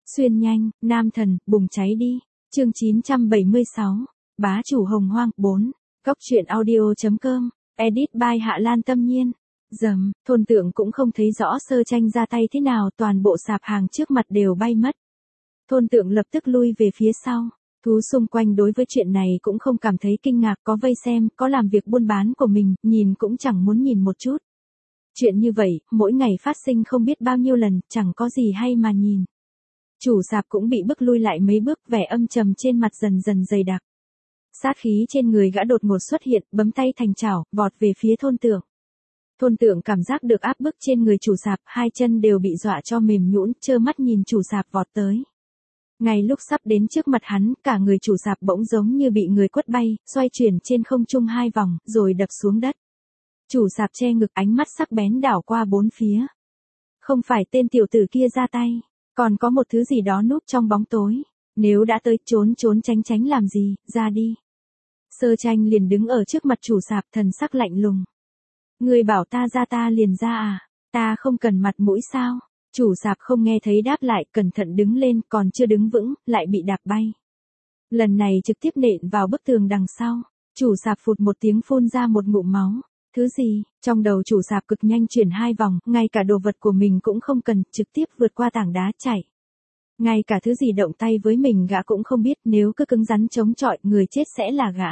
Xuyên nhanh, nam thần, bùng cháy đi. Chương 976. Bá chủ Hồng Hoang 4. Góc truyện audio.com. Edit by Hạ Lan Tâm Nhiên. Thôn Tượng cũng không thấy rõ Sơ Tranh ra tay thế nào, toàn bộ sạp hàng trước mặt đều bay mất. Thôn Tượng lập tức lui về phía sau. Thú xung quanh đối với chuyện này cũng không cảm thấy kinh ngạc, có vây xem, có làm việc buôn bán của mình, nhìn cũng chẳng muốn nhìn một chút. Chuyện như vậy, mỗi ngày phát sinh không biết bao nhiêu lần, chẳng có gì hay mà nhìn. Chủ sạp cũng bị bức lui lại mấy bước, vẻ âm trầm trên mặt dần dần dày đặc. Sát khí trên người gã đột ngột xuất hiện, bấm tay thành chảo, vọt về phía Thôn Tượng. Thôn Tượng cảm giác được áp bức trên người chủ sạp, hai chân đều bị dọa cho mềm nhũn, trơ mắt nhìn chủ sạp vọt tới. Ngay lúc sắp đến trước mặt hắn, cả người chủ sạp bỗng giống như bị người quất bay, xoay chuyển trên không trung hai vòng, rồi đập xuống đất. Chủ sạp che ngực, ánh mắt sắc bén đảo qua bốn phía. Không phải tên tiểu tử kia ra tay, còn có một thứ gì đó núp trong bóng tối. Nếu đã tới, trốn tránh làm gì, ra đi. Sơ Tranh liền đứng ở trước mặt chủ sạp, thần sắc lạnh lùng. Người bảo ta ra ta liền ra à, ta không cần mặt mũi sao? Chủ sạp không nghe thấy đáp lại, cẩn thận đứng lên, còn chưa đứng vững, lại bị đạp bay. Lần này trực tiếp nện vào bức tường đằng sau. Chủ sạp phụt một tiếng phun ra một ngụm máu. Thứ gì? Trong đầu chủ sạp cực nhanh chuyển hai vòng, ngay cả đồ vật của mình cũng không cần, trực tiếp vượt qua tảng đá chạy. Ngay cả thứ gì động tay với mình gã cũng không biết, nếu cứ cứng rắn chống chọi, người chết sẽ là gã.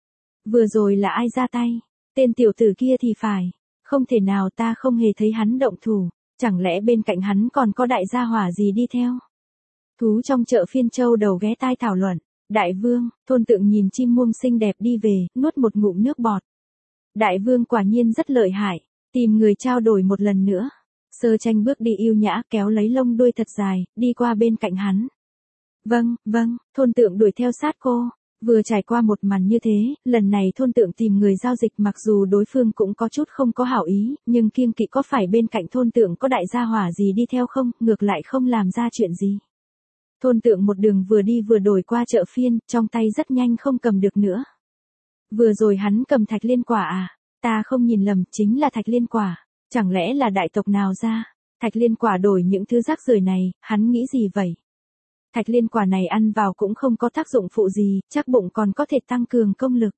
Vừa rồi là ai ra tay? Tên tiểu tử kia thì phải. Không thể nào, ta không hề thấy hắn động thủ. Chẳng lẽ bên cạnh hắn còn có đại gia hỏa gì đi theo? Thú trong chợ Phiên Châu đầu ghé tai thảo luận. Đại vương, Thôn Tượng nhìn chim muông xinh đẹp đi về, nuốt một ngụm nước bọt. Đại vương quả nhiên rất lợi hại, tìm người trao đổi một lần nữa. Sơ Tranh bước đi yêu nhã, kéo lấy lông đuôi thật dài, đi qua bên cạnh hắn. Vâng, Thôn Tượng đuổi theo sát cô. Vừa trải qua một màn như thế, lần này Thôn Tượng tìm người giao dịch, mặc dù đối phương cũng có chút không có hảo ý, nhưng kiêng kỵ có phải bên cạnh Thôn Tượng có đại gia hỏa gì đi theo không, ngược lại không làm ra chuyện gì. Thôn Tượng một đường vừa đi vừa đổi qua chợ phiên, trong tay rất nhanh không cầm được nữa. Vừa rồi hắn cầm thạch liên quả à? Ta không nhìn lầm, chính là thạch liên quả. Chẳng lẽ là đại tộc nào ra? Thạch liên quả đổi những thứ rác rưởi này, hắn nghĩ gì vậy? Thạch liên quả này ăn vào cũng không có tác dụng phụ gì, chắc bụng còn có thể tăng cường công lực.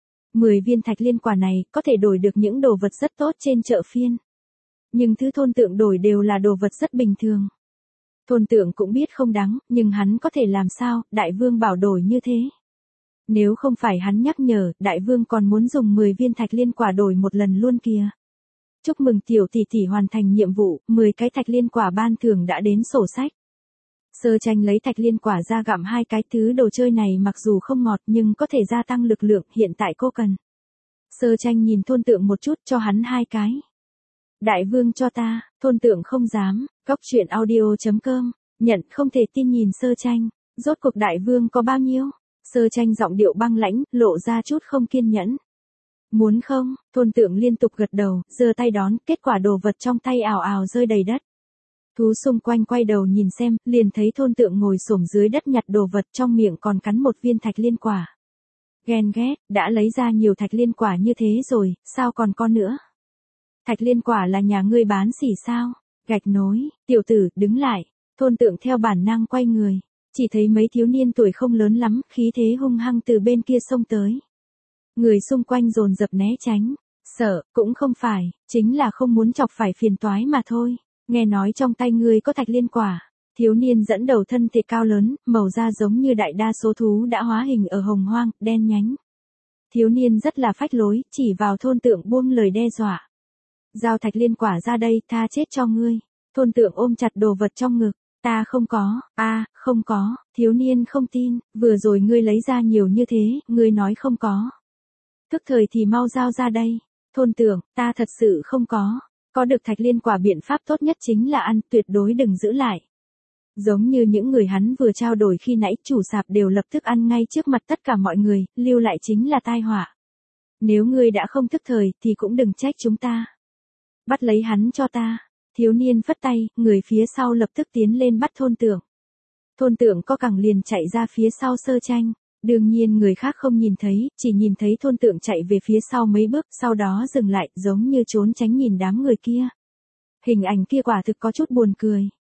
10 viên thạch liên quả này có thể đổi được những đồ vật rất tốt trên chợ phiên. Nhưng thứ Thôn Tượng đổi đều là đồ vật rất bình thường. Thôn Tượng cũng biết không đáng, nhưng hắn có thể làm sao, đại vương bảo đổi như thế. Nếu không phải hắn nhắc nhở, đại vương còn muốn dùng 10 viên thạch liên quả đổi một lần luôn kìa. Chúc mừng tiểu tỷ tỷ hoàn thành nhiệm vụ, 10 cái thạch liên quả ban thưởng đã đến sổ sách. Sơ Tranh lấy thạch liên quả ra gặm hai cái, thứ đồ chơi này mặc dù không ngọt nhưng có thể gia tăng lực lượng, hiện tại cô cần. Sơ Tranh nhìn Thôn Tượng một chút, cho hắn hai cái. Đại vương cho ta, Thôn Tượng không dám, góc truyện audio.com, nhận không thể tin nhìn Sơ Tranh, rốt cuộc đại vương có bao nhiêu? Sơ Tranh giọng điệu băng lãnh, lộ ra chút không kiên nhẫn. Muốn không? Thôn Tượng liên tục gật đầu, giơ tay đón, kết quả đồ vật trong tay ào ào rơi đầy đất. Thú xung quanh quay đầu nhìn xem, liền thấy Thôn Tượng ngồi xổm dưới đất nhặt đồ vật, trong miệng còn cắn một viên thạch liên quả. Ghen ghét, đã lấy ra nhiều thạch liên quả như thế rồi, sao còn có nữa? Thạch liên quả là nhà ngươi bán xỉ sao? Gạch nối, tiểu tử, đứng lại. Thôn Tượng theo bản năng quay người. Chỉ thấy mấy thiếu niên tuổi không lớn lắm, khí thế hung hăng từ bên kia xông tới. Người xung quanh dồn dập né tránh. Sợ, cũng không phải, chính là không muốn chọc phải phiền toái mà thôi. Nghe nói trong tay ngươi có thạch liên quả. Thiếu niên dẫn đầu thân thể cao lớn, màu da giống như đại đa số thú đã hóa hình ở Hồng Hoang, đen nhánh. Thiếu niên rất là phách lối, chỉ vào Thôn Tượng buông lời đe dọa. Giao thạch liên quả ra đây, tha chết cho ngươi. Thôn Tượng ôm chặt đồ vật trong ngực. Ta không có, không có, thiếu niên không tin, vừa rồi ngươi lấy ra nhiều như thế, ngươi nói không có. Tức thời thì mau giao ra đây. Thôn Tượng, ta thật sự không có được thạch liên quả biện pháp tốt nhất chính là ăn, tuyệt đối đừng giữ lại. Giống như những người hắn vừa trao đổi khi nãy, chủ sạp đều lập tức ăn ngay trước mặt tất cả mọi người, lưu lại chính là tai họa. Nếu ngươi đã không thức thời thì cũng đừng trách chúng ta. Bắt lấy hắn cho ta. Thiếu niên phất tay, người phía sau lập tức tiến lên bắt Thôn Tượng. Thôn Tượng co cẳng liền chạy ra phía sau Sơ Tranh. Đương nhiên người khác không nhìn thấy, chỉ nhìn thấy Thôn Tượng chạy về phía sau mấy bước, sau đó dừng lại, giống như trốn tránh nhìn đám người kia. Hình ảnh kia quả thực có chút buồn cười.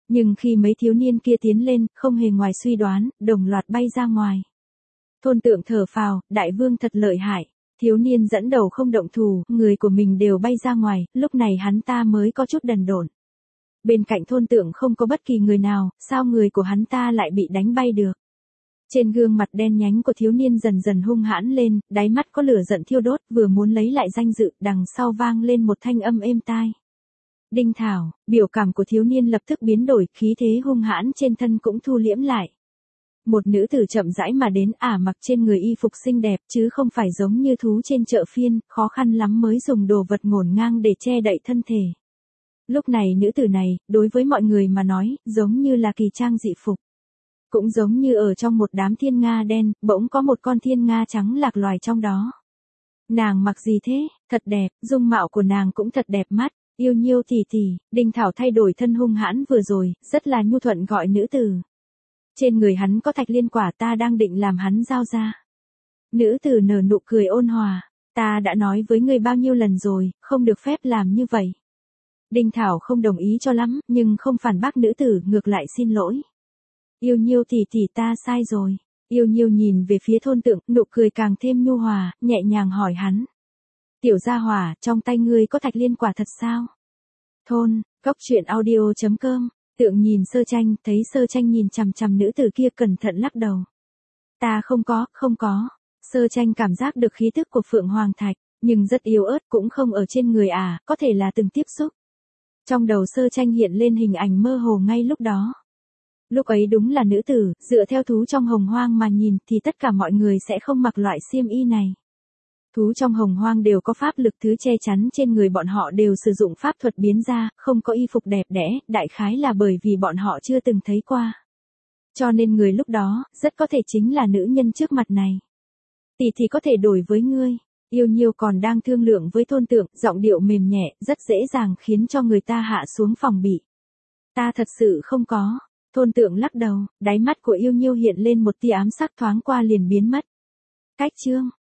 Nhưng khi mấy thiếu niên kia tiến lên, không hề ngoài suy đoán, đồng loạt bay ra ngoài. Thôn Tượng thở phào, đại vương thật lợi hại. Thiếu niên dẫn đầu không động thủ, người của mình đều bay ra ngoài, lúc này hắn ta mới có chút đần độn. Bên cạnh Thôn Tượng không có bất kỳ người nào, sao người của hắn ta lại bị đánh bay được. Trên gương mặt đen nhánh của thiếu niên dần dần hung hãn lên, đáy mắt có lửa giận thiêu đốt, vừa muốn lấy lại danh dự, đằng sau vang lên một thanh âm êm tai. Đinh Thảo, biểu cảm của thiếu niên lập tức biến đổi, khí thế hung hãn trên thân cũng thu liễm lại. Một nữ tử chậm rãi mà đến, mặc trên người y phục xinh đẹp chứ không phải giống như thú trên chợ phiên, khó khăn lắm mới dùng đồ vật ngổn ngang để che đậy thân thể. Lúc này nữ tử này, đối với mọi người mà nói, giống như là kỳ trang dị phục. Cũng giống như ở trong một đám thiên nga đen, bỗng có một con thiên nga trắng lạc loài trong đó. Nàng mặc gì thế, thật đẹp, dung mạo của nàng cũng thật đẹp mắt, yêu nhiêu tỷ tỷ. Đinh Thảo thay đổi thân hung hãn vừa rồi, rất là nhu thuận gọi nữ tử. Trên người hắn có thạch liên quả, ta đang định làm hắn giao ra. Nữ tử nở nụ cười ôn hòa, ta đã nói với ngươi bao nhiêu lần rồi, không được phép làm như vậy. Đinh Thảo không đồng ý cho lắm, nhưng không phản bác nữ tử, ngược lại xin lỗi. Yêu nhiêu tỷ tỷ, ta sai rồi. Yêu nhiêu nhìn về phía Thôn Tượng, nụ cười càng thêm nhu hòa, nhẹ nhàng hỏi hắn. Tiểu gia hỏa, trong tay ngươi có thạch liên quả thật sao? Cóc truyện audio.com. Tượng nhìn Sơ Tranh, thấy Sơ Tranh nhìn chằm chằm nữ tử kia cẩn thận lắc đầu. Ta không có. Sơ Tranh cảm giác được khí tức của Phượng Hoàng Thạch, nhưng rất yếu ớt, cũng không ở trên người có thể là từng tiếp xúc. Trong đầu Sơ Tranh hiện lên hình ảnh mơ hồ ngay lúc đó. Lúc ấy đúng là nữ tử, dựa theo thú trong Hồng Hoang mà nhìn thì tất cả mọi người sẽ không mặc loại xiêm y này. Thú trong Hồng Hoang đều có pháp lực, thứ che chắn trên người bọn họ đều sử dụng pháp thuật biến ra, không có y phục đẹp đẽ, đại khái là bởi vì bọn họ chưa từng thấy qua. Cho nên người lúc đó, rất có thể chính là nữ nhân trước mặt này. Tỷ thì có thể đổi với ngươi. Yêu nhiêu còn đang thương lượng với Thôn Tượng, giọng điệu mềm nhẹ, rất dễ dàng khiến cho người ta hạ xuống phòng bị. Ta thật sự không có. Thôn Tượng lắc đầu, đáy mắt của yêu nhiêu hiện lên một tia ám sắc, thoáng qua liền biến mất. Cách chương